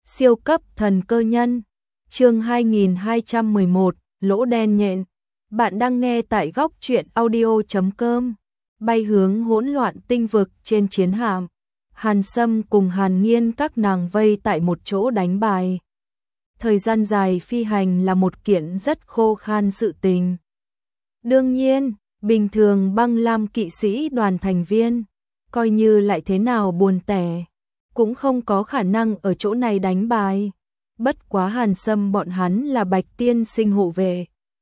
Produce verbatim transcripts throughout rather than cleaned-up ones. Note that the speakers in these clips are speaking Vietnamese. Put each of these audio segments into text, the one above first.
Siêu cấp thần cơ nhân, chương hai nghìn hai trăm mười một, lỗ đen nhện. Bạn đang nghe tại góc truyện audio chấm com. Bay hướng hỗn loạn tinh vực trên chiến hạm, Hàn Sâm cùng Hàn Nghiên các nàng vây tại một chỗ đánh bài. Thời gian dài phi hành là một kiện rất khô khan sự tình. Đương nhiên, bình thường băng lam kỵ sĩ đoàn thành viên, coi như lại thế nào buồn tẻ, cũng không có khả năng ở chỗ này đánh bài. Bất quá Hàn Sâm bọn hắn là Bạch Tiên Sinh hộ vệ.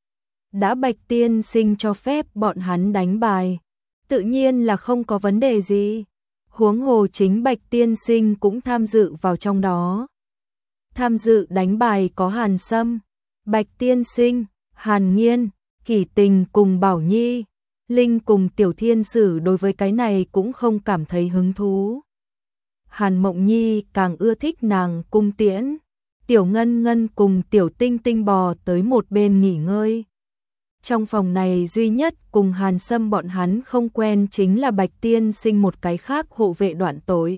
Đã Bạch Tiên Sinh cho phép bọn hắn đánh bài, tự nhiên là không có vấn đề gì. Huống hồ chính Bạch Tiên Sinh cũng tham dự vào trong đó. Tham dự đánh bài có Hàn Sâm, Bạch Tiên Sinh, Hàn Nghiên, Kỷ Tình cùng Bảo Nhi. Linh cùng Tiểu Thiên Sử đối với cái này cũng không cảm thấy hứng thú. Hàn Mộng Nhi càng ưa thích nàng cung tiễn. Tiểu Ngân Ngân cùng Tiểu Tinh Tinh bò tới một bên nghỉ ngơi. Trong phòng này duy nhất cùng Hàn Sâm bọn hắn không quen chính là Bạch Tiên Sinh một cái khác hộ vệ Đoạn Tội.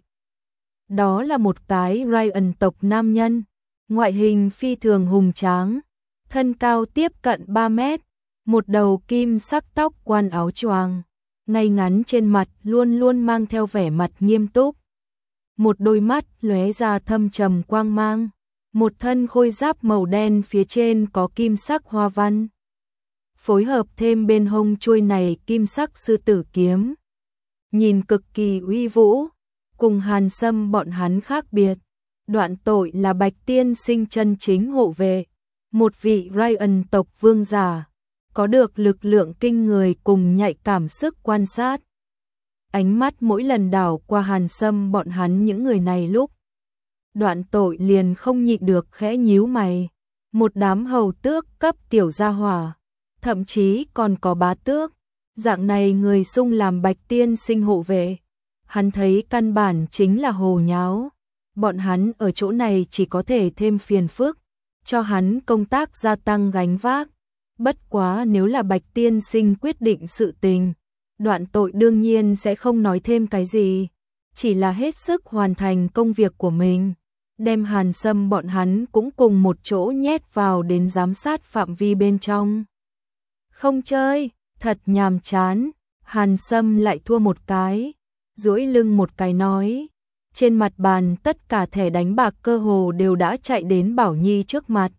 Đó là một cái Ryan tộc nam nhân, ngoại hình phi thường hùng tráng, thân cao tiếp cận ba mét, một đầu kim sắc tóc quan áo choàng, ngay ngắn trên mặt luôn luôn mang theo vẻ mặt nghiêm túc. Một đôi mắt lóe ra thâm trầm quang mang, một thân khôi giáp màu đen phía trên có kim sắc hoa văn. Phối hợp thêm bên hông chuôi này kim sắc sư tử kiếm, nhìn cực kỳ uy vũ, cùng Hàn Sâm bọn hắn khác biệt. Đoạn Tội là Bạch Tiên Sinh chân chính hộ vệ, một vị Ryan tộc vương giả, có được lực lượng kinh người cùng nhạy cảm sức quan sát. Ánh mắt mỗi lần đảo qua Hàn Sâm bọn hắn những người này lúc, Đoạn Tội liền không nhịn được khẽ nhíu mày. Một đám hầu tước cấp tiểu gia hỏa, thậm chí còn có bá tước, dạng này người xung làm Bạch Tiên Sinh hộ vệ, hắn thấy căn bản chính là hồ nháo. Bọn hắn ở chỗ này chỉ có thể thêm phiền phức, cho hắn công tác gia tăng gánh vác. Bất quá nếu là Bạch Tiên Sinh quyết định sự tình, Đoạn Tội đương nhiên sẽ không nói thêm cái gì, chỉ là hết sức hoàn thành công việc của mình, đem Hàn Sâm bọn hắn cũng cùng một chỗ nhét vào đến giám sát phạm vi bên trong. Không chơi, thật nhàm chán. Hàn Sâm lại thua một cái, duỗi lưng một cái nói. Trên mặt bàn tất cả thẻ đánh bạc cơ hồ đều đã chạy đến Bảo Nhi trước mặt.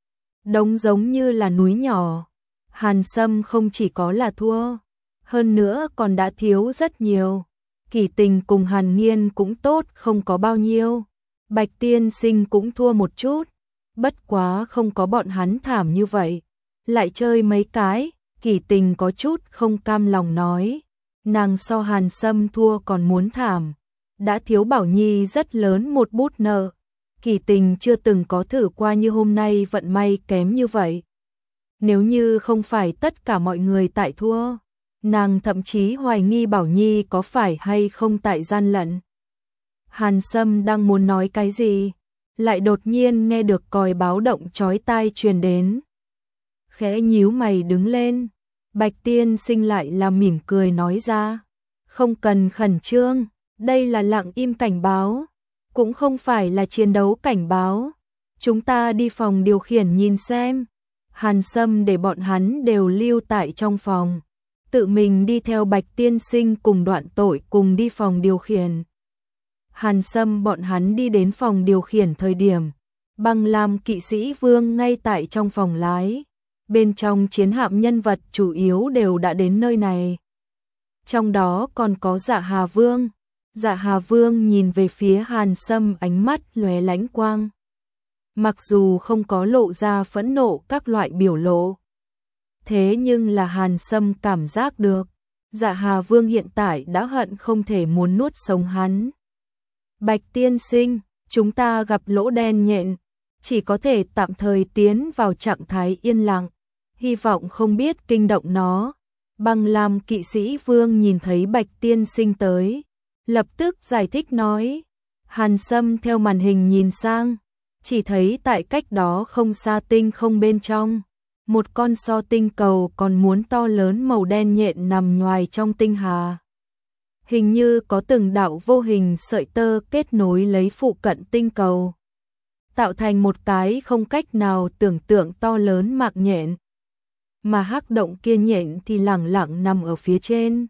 Đống giống như là núi nhỏ. Hàn Sâm không chỉ có là thua, hơn nữa còn đã thiếu rất nhiều. Kỷ Tình cùng Hàn Nghiên cũng tốt không có bao nhiêu. Bạch Tiên Sinh cũng thua một chút, bất quá không có bọn hắn thảm như vậy. Lại chơi mấy cái, Kỷ Tình có chút không cam lòng nói. Nàng so Hàn Sâm thua còn muốn thảm, đã thiếu Bảo Nhi rất lớn một bút nợ. Kỷ Tình chưa từng có thử qua như hôm nay vận may kém như vậy. Nếu như không phải tất cả mọi người tại thua, nàng thậm chí hoài nghi Bảo Nhi có phải hay không tại gian lận. Hàn Sâm đang muốn nói cái gì, lại đột nhiên nghe được còi báo động chói tai truyền đến. Khẽ nhíu mày đứng lên, Bạch Tiên Sinh lại là mỉm cười nói ra. Không cần khẩn trương, đây là lặng im cảnh báo, cũng không phải là chiến đấu cảnh báo. Chúng ta đi phòng điều khiển nhìn xem. Hàn Sâm để bọn hắn đều lưu tại trong phòng, tự mình đi theo Bạch Tiên Sinh cùng Đoạn Tội cùng đi phòng điều khiển. Hàn Sâm bọn hắn đi đến phòng điều khiển thời điểm, băng lam kỵ sĩ vương ngay tại trong phòng lái. Bên trong chiến hạm nhân vật chủ yếu đều đã đến nơi này. Trong đó còn có Dạ Hà Vương. Dạ Hà Vương nhìn về phía Hàn Sâm ánh mắt lóe lánh quang. Mặc dù không có lộ ra phẫn nộ các loại biểu lộ, thế nhưng là Hàn Sâm cảm giác được, Dạ Hà Vương hiện tại đã hận không thể muốn nuốt sống hắn. Bạch Tiên Sinh, chúng ta gặp lỗ đen nhện, chỉ có thể tạm thời tiến vào trạng thái yên lặng, hy vọng không biết kinh động nó. Băng lam kỵ sĩ Vương nhìn thấy Bạch Tiên Sinh tới, lập tức giải thích nói. Hàn Sâm theo màn hình nhìn sang, chỉ thấy tại cách đó không xa tinh không bên trong, một con so tinh cầu còn muốn to lớn màu đen nhện nằm nhoài trong tinh hà. Hình như có từng đạo vô hình sợi tơ kết nối lấy phụ cận tinh cầu. tạo thành một cái không cách nào tưởng tượng to lớn mạng nhện. Mà hắc động kia nhện thì lẳng lặng nằm ở phía trên.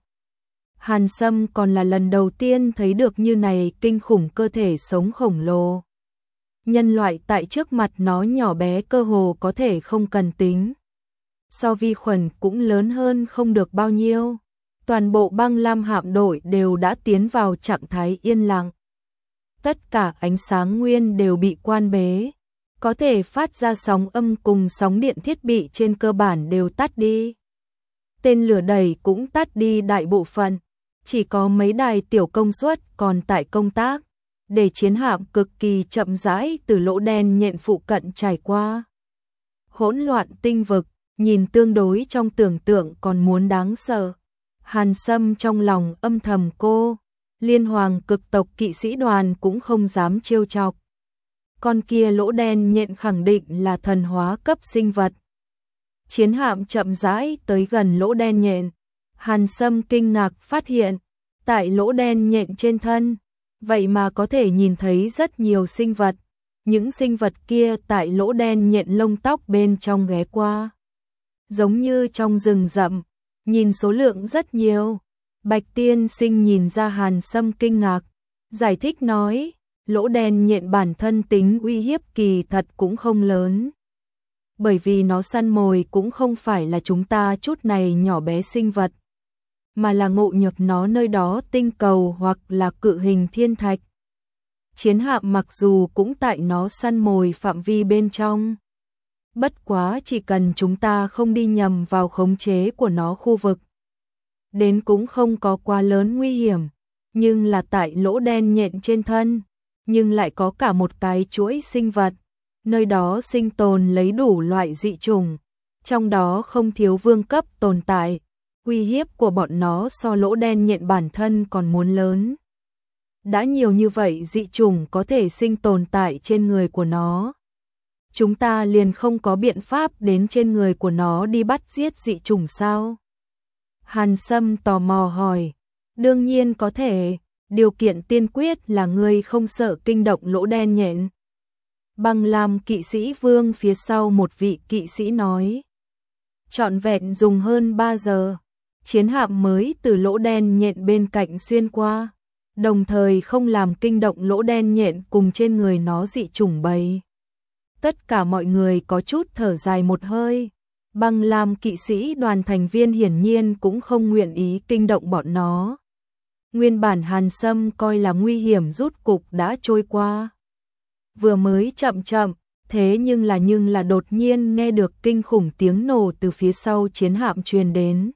Hàn Sâm còn là lần đầu tiên thấy được như này kinh khủng cơ thể sống khổng lồ. Nhân loại tại trước mặt nó nhỏ bé cơ hồ có thể không cần tính. So vi khuẩn cũng lớn hơn không được bao nhiêu. Toàn bộ băng lam hạm đội đều đã tiến vào trạng thái yên lặng. Tất cả ánh sáng nguyên đều bị quan bế. Có thể phát ra sóng âm cùng sóng điện thiết bị trên cơ bản đều tắt đi. Tên lửa đẩy cũng tắt đi đại bộ phận. Chỉ có mấy đài tiểu công suất còn tại công tác. Để chiến hạm cực kỳ chậm rãi từ lỗ đen nhện phụ cận trải qua. Hỗn loạn tinh vực, nhìn tương đối trong tưởng tượng còn muốn đáng sợ. Hàn Sâm trong lòng âm thầm cô. Liên hoàng cực tộc kỵ sĩ đoàn cũng không dám trêu chọc. Con kia lỗ đen nhện khẳng định là thần hóa cấp sinh vật. Chiến hạm chậm rãi tới gần lỗ đen nhện. Hàn Sâm kinh ngạc phát hiện, tại lỗ đen nhện trên thân, vậy mà có thể nhìn thấy rất nhiều sinh vật. Những sinh vật kia tại lỗ đen nhện lông tóc bên trong ghé qua. Giống như trong rừng rậm, nhìn số lượng rất nhiều. Bạch tiên sinh nhìn ra Hàn Sâm kinh ngạc, giải thích nói, lỗ đen nhện bản thân tính uy hiếp kỳ thật cũng không lớn. Bởi vì nó săn mồi cũng không phải là chúng ta chút này nhỏ bé sinh vật, mà là ngộ nhập nó nơi đó tinh cầu hoặc là cự hình thiên thạch. Chiến hạm mặc dù cũng tại nó săn mồi phạm vi bên trong. Bất quá chỉ cần chúng ta không đi nhầm vào khống chế của nó khu vực. Đến cũng không có quá lớn nguy hiểm, nhưng là tại lỗ đen nhện trên thân, nhưng lại có cả một cái chuỗi sinh vật, nơi đó sinh tồn lấy đủ loại dị chủng, trong đó không thiếu vương cấp tồn tại, uy hiếp của bọn nó so lỗ đen nhện bản thân còn muốn lớn. Đã nhiều như vậy dị chủng có thể sinh tồn tại trên người của nó. Chúng ta liền không có biện pháp đến trên người của nó đi bắt giết dị chủng sao? Hàn Sâm tò mò hỏi, đương nhiên có thể, điều kiện tiên quyết là ngươi không sợ kinh động lỗ đen nhện. Băng lam kỵ sĩ vương phía sau một vị kỵ sĩ nói. Trọn vẹn dùng hơn ba giờ, chiến hạm mới từ lỗ đen nhện bên cạnh xuyên qua, đồng thời không làm kinh động lỗ đen nhện cùng trên người nó dị chủng bầy. Tất cả mọi người có chút thở dài một hơi. Băng lam kỵ sĩ đoàn thành viên hiển nhiên cũng không nguyện ý kinh động bọn nó. Nguyên bản Hàn Sâm coi là nguy hiểm rút cục đã trôi qua. Vừa mới chậm chậm, thế nhưng là nhưng là đột nhiên nghe được kinh khủng tiếng nổ từ phía sau chiến hạm truyền đến.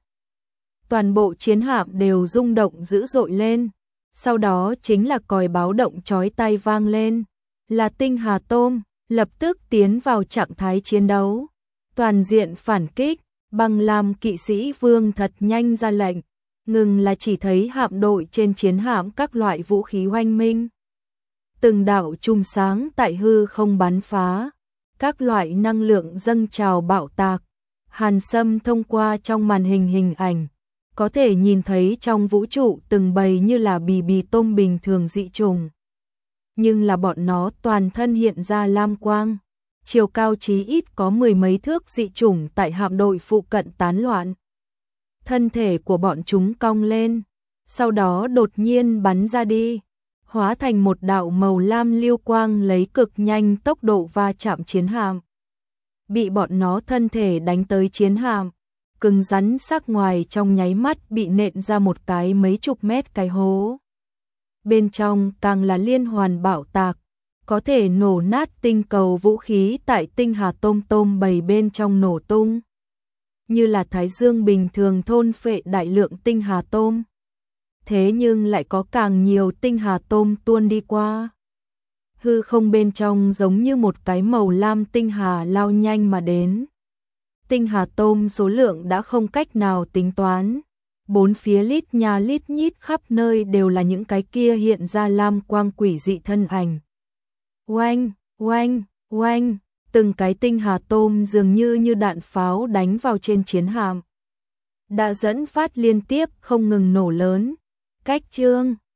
Toàn bộ chiến hạm đều rung động dữ dội lên. Sau đó chính là còi báo động chói tai vang lên. Là tinh hà tôm, lập tức tiến vào trạng thái chiến đấu. Toàn diện phản kích, băng lam kỵ sĩ vương thật nhanh ra lệnh, ngừng là chỉ thấy hạm đội trên chiến hạm các loại vũ khí oanh minh. Từng đạo chùm sáng tại hư không bắn phá, các loại năng lượng dâng trào bạo tạc. Hàn Sâm thông qua trong màn hình hình ảnh, có thể nhìn thấy trong vũ trụ từng bầy như là bì bì tôm bình thường dị trùng. Nhưng là bọn nó toàn thân hiện ra lam quang. Chiều cao chí ít có mười mấy thước dị chủng tại hạm đội phụ cận tán loạn. Thân thể của bọn chúng cong lên, sau đó đột nhiên bắn ra đi, hóa thành một đạo màu lam lưu quang lấy cực nhanh tốc độ va chạm chiến hạm. Bị bọn nó thân thể đánh tới chiến hạm, cứng rắn sắc ngoài trong nháy mắt bị nện ra một cái mấy chục mét cái hố. Bên trong càng là liên hoàn bạo tạc, có thể nổ nát tinh cầu vũ khí tại tinh hà tôm tôm bầy bên trong nổ tung. Như là thái dương bình thường thôn phệ đại lượng tinh hà tôm. Thế nhưng lại có càng nhiều tinh hà tôm tuôn đi qua. Hư không bên trong giống như một cái màu lam tinh hà lao nhanh mà đến. Tinh hà tôm số lượng đã không cách nào tính toán. Bốn phía lít nhà lít nhít khắp nơi đều là những cái kia hiện ra lam quang quỷ dị thân ảnh. Oanh, oanh, oanh, từng cái tinh hà tôm dường như như đạn pháo đánh vào trên chiến hạm. Đã dẫn phát liên tiếp không ngừng nổ lớn. Cách chương